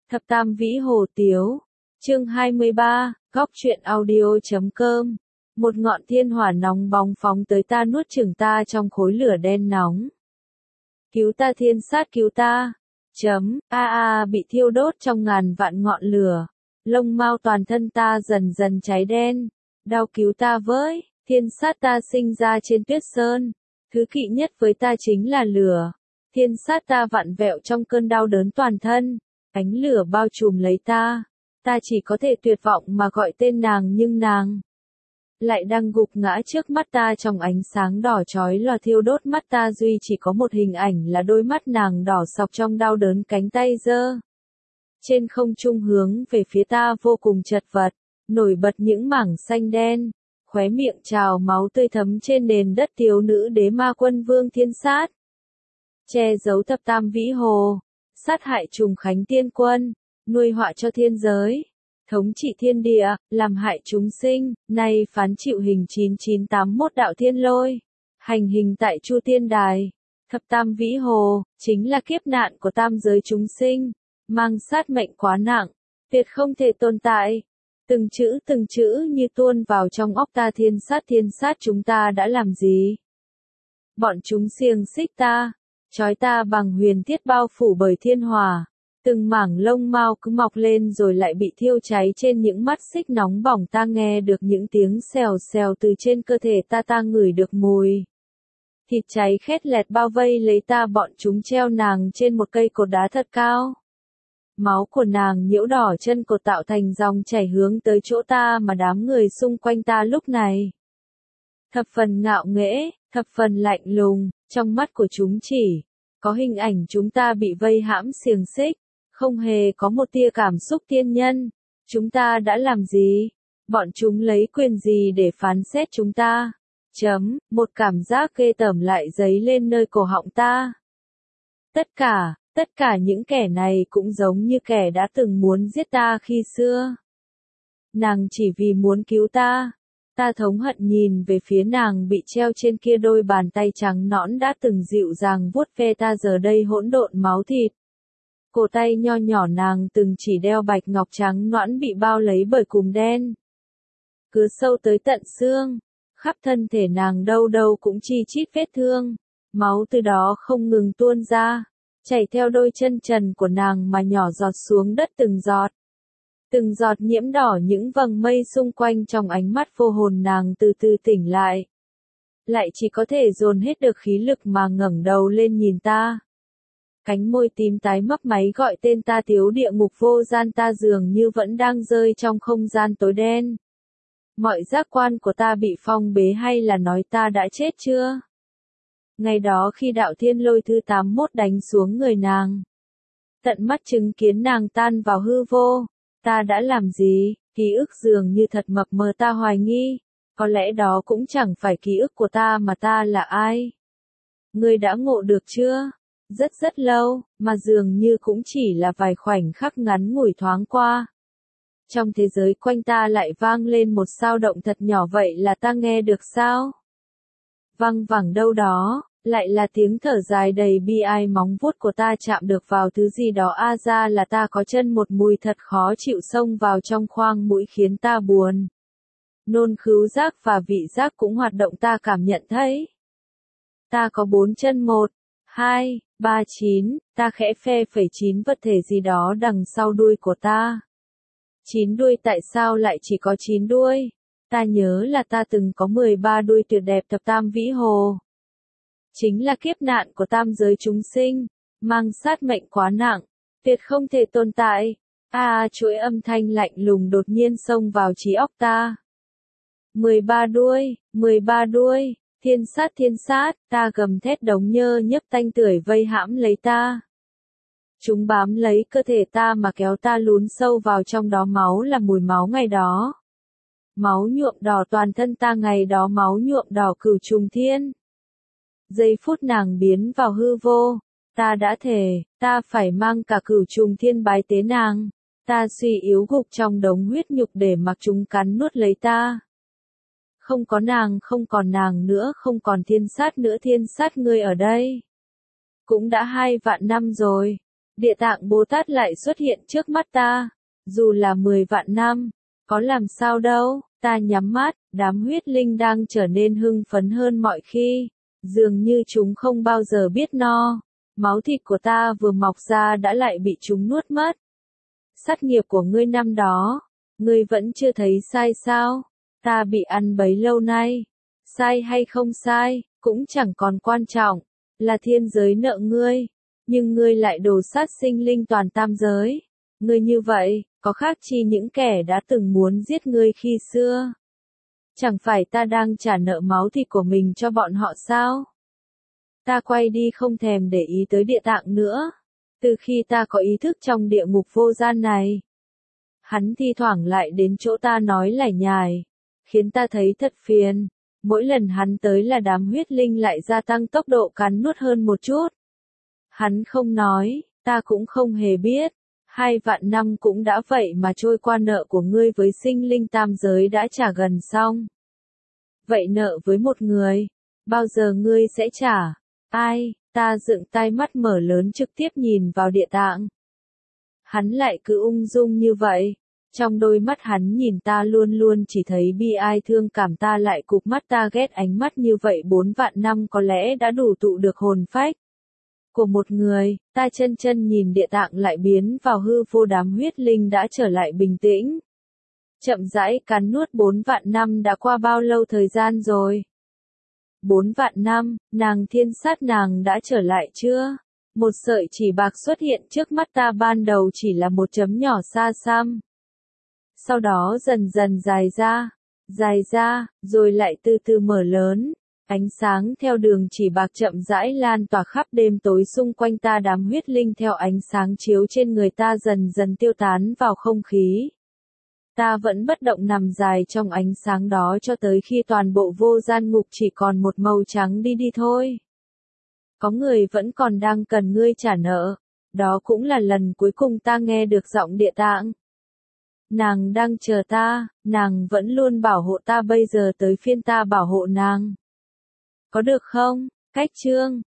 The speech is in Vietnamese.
Thập Tam Vĩ Hồ Tiếu, chương 23, góc truyện audio.com. Một ngọn thiên hỏa nóng bỏng phóng tới ta, nuốt chửng ta trong khối lửa đen nóng. Cứu ta thiên sát, cứu ta. Bị thiêu đốt trong ngàn vạn ngọn lửa. Lông mao toàn thân ta dần dần cháy đen. Đau cứu ta với, thiên sát ta sinh ra trên tuyết sơn. Thứ kỵ nhất với ta chính là lửa. Thiên sát ta vặn vẹo trong cơn đau đớn toàn thân. Ánh lửa bao trùm lấy ta. Ta chỉ có thể tuyệt vọng mà gọi tên nàng, nhưng nàng lại đang gục ngã trước mắt ta trong ánh sáng đỏ chói lòa thiêu đốt mắt ta, duy chỉ có một hình ảnh là đôi mắt nàng đỏ sọc trong đau đớn, cánh tay giơ trên không trung hướng về phía ta vô cùng chật vật, nổi bật những mảng xanh đen, khóe miệng trào máu tươi thấm trên nền đất. Thiếu nữ đế ma quân vương thiên sát, che giấu thập tam vĩ hồ, sát hại trùng khánh tiên quân, nuôi họa cho thiên giới, thống trị thiên địa, làm hại chúng sinh, nay phán chịu hình 9981 đạo thiên lôi, hành hình tại Chu Tiên Đài. Thập tam vĩ hồ, chính là kiếp nạn của tam giới chúng sinh, mang sát mệnh quá nặng, tuyệt không thể tồn tại. Từng chữ như tuôn vào trong óc ta. Thiên sát chúng ta đã làm gì? Bọn chúng xiềng xích ta, trói ta bằng huyền thiết, bao phủ bởi thiên hỏa. Từng mảng lông mao cứ mọc lên rồi lại bị thiêu cháy trên những mắt xích nóng bỏng. Ta nghe được những tiếng xèo xèo từ trên cơ thể ta. Ta ngửi được mùi thịt cháy khét lẹt bao vây lấy ta. Bọn chúng treo nàng trên một cây cột đá thật cao. Máu của nàng nhiễu đỏ chân cột, tạo thành dòng chảy hướng tới chỗ ta, mà đám người xung quanh ta lúc này thập phần ngạo nghễ, thập phần lạnh lùng. Trong mắt của chúng chỉ có hình ảnh chúng ta bị vây hãm xiềng xích, không hề có một tia cảm xúc thiên nhân. Chúng ta đã làm gì? Bọn chúng lấy quyền gì để phán xét chúng ta? Một cảm giác ghê tởm lại dấy lên nơi cổ họng ta. Tất cả những kẻ này cũng giống như kẻ đã từng muốn giết ta khi xưa. Nàng chỉ vì muốn cứu ta. Ta thống hận nhìn về phía nàng bị treo trên kia, đôi bàn tay trắng nõn đã từng dịu dàng vuốt ve ta giờ đây hỗn độn máu thịt. Cổ tay nho nhỏ nàng từng chỉ đeo bạch ngọc trắng nõn bị bao lấy bởi cùm đen. Cứ sâu tới tận xương, khắp thân thể nàng đâu đâu cũng chi chít vết thương. Máu từ đó không ngừng tuôn ra, chảy theo đôi chân trần của nàng mà nhỏ giọt xuống đất từng giọt. Từng giọt nhiễm đỏ những vầng mây xung quanh. Trong ánh mắt vô hồn nàng từ từ tỉnh lại. Lại chỉ có thể dồn hết được khí lực mà ngẩng đầu lên nhìn ta. Cánh môi tím tái mấp máy gọi tên ta. Thiếu địa ngục vô gian, ta dường như vẫn đang rơi trong không gian tối đen. Mọi giác quan của ta bị phong bế, hay là nói ta đã chết chưa? Ngày đó khi đạo thiên lôi thứ 81 đánh xuống người nàng, tận mắt chứng kiến nàng tan vào hư vô, ta đã làm gì? Ký ức dường như thật mập mờ. Ta hoài nghi, có lẽ đó cũng chẳng phải ký ức của ta, mà ta là ai? Ngươi đã ngộ được chưa? Rất lâu, mà dường như cũng chỉ là vài khoảnh khắc ngắn ngủi thoáng qua. Trong thế giới quanh ta lại vang lên một sao động thật nhỏ. Vậy là ta nghe được sao? Văng vẳng đâu đó, lại là tiếng thở dài đầy bi ai. Móng vuốt của ta chạm được vào thứ gì đó. Ra là ta có chân. Một mùi thật khó chịu xông vào trong khoang mũi khiến ta buồn nôn. Khứu giác và vị giác cũng hoạt động. Ta cảm nhận thấy ta có 4 chân, 1, 2, 3, 9. Ta khẽ phe phẩy 9 vật thể gì đó đằng sau đuôi của ta. 9 đuôi, tại sao lại chỉ có 9 đuôi? Ta nhớ là ta từng có 13 đuôi tuyệt đẹp. Thập tam vĩ hồ chính là kiếp nạn của tam giới chúng sinh, mang sát mệnh quá nặng, tuyệt không thể tồn tại. Chuỗi âm thanh lạnh lùng đột nhiên xông vào trí óc ta. 13 đuôi, thiên sát, ta gầm thét. Đống nhơ nhấp tanh tưởi vây hãm lấy ta. Chúng bám lấy cơ thể ta mà kéo ta lún sâu vào trong đó. Máu là mùi máu ngày đó. Máu nhuộm đỏ toàn thân ta ngày đó. Máu nhuộm đỏ cửu trùng thiên. Giây phút nàng biến vào hư vô, ta đã thề, ta phải mang cả cửu trùng thiên bái tế nàng. Ta suy yếu gục trong đống huyết nhục để mặc chúng cắn nuốt lấy ta. Không có nàng, không còn nàng nữa, không còn thiên sát nữa. Thiên sát, ngươi ở đây cũng đã 2 vạn năm rồi. Địa Tạng Bồ Tát lại xuất hiện trước mắt ta, dù là 10 vạn năm, có làm sao đâu, ta nhắm mắt, đám huyết linh đang trở nên hưng phấn hơn mọi khi, dường như chúng không bao giờ biết no, máu thịt của ta vừa mọc ra đã lại bị chúng nuốt mất. Sát nghiệp của ngươi năm đó, ngươi vẫn chưa thấy sai sao, ta bị ăn bấy lâu nay, sai hay không sai, cũng chẳng còn quan trọng, là thiên giới nợ ngươi, nhưng ngươi lại đổ sát sinh linh toàn tam giới, ngươi như vậy, có khác chi những kẻ đã từng muốn giết ngươi khi xưa. Chẳng phải ta đang trả nợ máu thịt của mình cho bọn họ sao? Ta quay đi không thèm để ý tới địa tạng nữa, từ khi ta có ý thức trong địa ngục vô gian này. Hắn thi thoảng lại đến chỗ ta nói lải nhải, khiến ta thấy thật phiền. Mỗi lần hắn tới là đám huyết linh lại gia tăng tốc độ cắn nuốt hơn một chút. Hắn không nói, ta cũng không hề biết. 2 vạn năm cũng đã vậy mà trôi qua, nợ của ngươi với sinh linh tam giới đã trả gần xong. Vậy nợ với một người, bao giờ ngươi sẽ trả? Ai? Ta dựng tai mắt mở lớn trực tiếp nhìn vào địa tạng. Hắn lại cứ ung dung như vậy. Trong đôi mắt hắn nhìn ta luôn luôn chỉ thấy bi ai thương cảm, ta lại cụp mắt, ta ghét ánh mắt như vậy. 4 vạn năm có lẽ đã đủ tụ được hồn phách của một người. Ta chân chân nhìn địa tạng lại biến vào hư vô, đám huyết linh đã trở lại bình tĩnh. Chậm rãi cắn nuốt. 4 vạn năm đã qua bao lâu thời gian rồi? 4 vạn năm, nàng thiên sát nàng đã trở lại chưa? Một sợi chỉ bạc xuất hiện trước mắt ta, ban đầu chỉ là một chấm nhỏ xa xăm. Sau đó dần dần dài ra, rồi lại từ từ mở lớn. Ánh sáng theo đường chỉ bạc chậm rãi lan tỏa khắp đêm tối xung quanh ta, đám huyết linh theo ánh sáng chiếu trên người ta dần dần tiêu tán vào không khí. Ta vẫn bất động nằm dài trong ánh sáng đó cho tới khi toàn bộ vô gian ngục chỉ còn một màu trắng đi thôi. Có người vẫn còn đang cần ngươi trả nợ. Đó cũng là lần cuối cùng ta nghe được giọng địa tạng. Nàng đang chờ ta, nàng vẫn luôn bảo hộ ta, bây giờ tới phiên ta bảo hộ nàng. Có được không? Cách chương